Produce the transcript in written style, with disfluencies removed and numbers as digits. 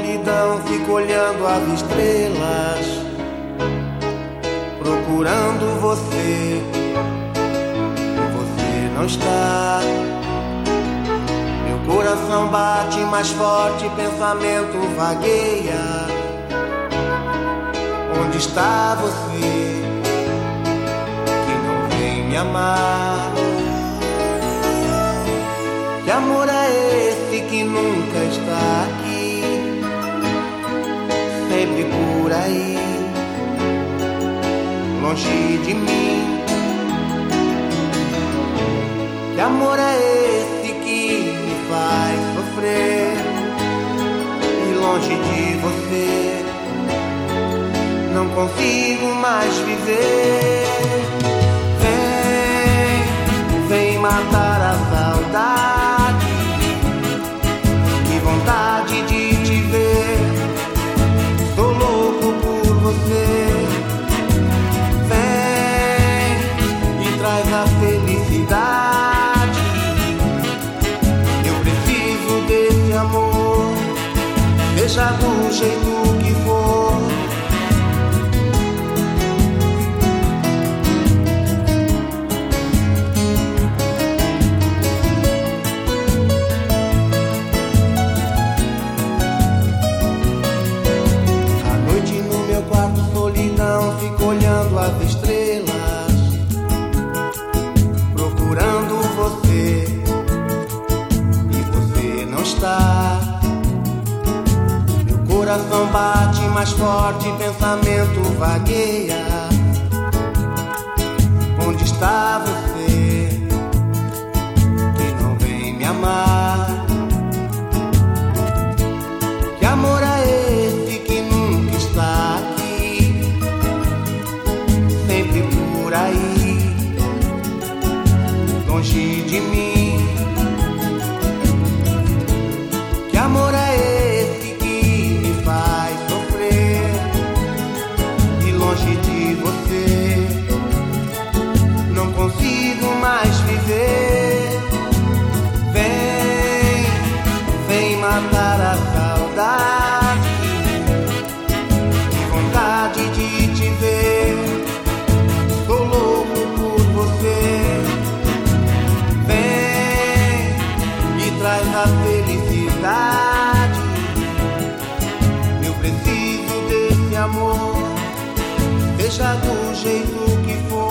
solidão, fico olhando as estrelas, procurando você. Você não está. Meu coração bate mais forte, pensamento vagueia. Onde está você que não vem me amar? Que amor é esse que nunca está aqui, sempre por aí, longe de mim? Que amor é esse que me faz sofrer e longe de você não consigo mais viver? Vem, vem matar a saudade, que vontade de te ver, estou louco por você. Vem e traz a felicidade, eu preciso desse amor, seja do jeito que for. Fico olhando as estrelas, procurando você, e você não está. Meu coração bate mais forte, pensamento vagueia. Onde está você que não vem me amar? Que amor é esse que nunca está aqui, sempre por aí, longe de mim? Que amor é esse que me faz sofrer e longe de você não consigo mais viver? Vem, vem matar a saudade, que vontade de te ver, tô louco por você. Vem e traz a felicidade, eu preciso desse amor, seja do jeito que for.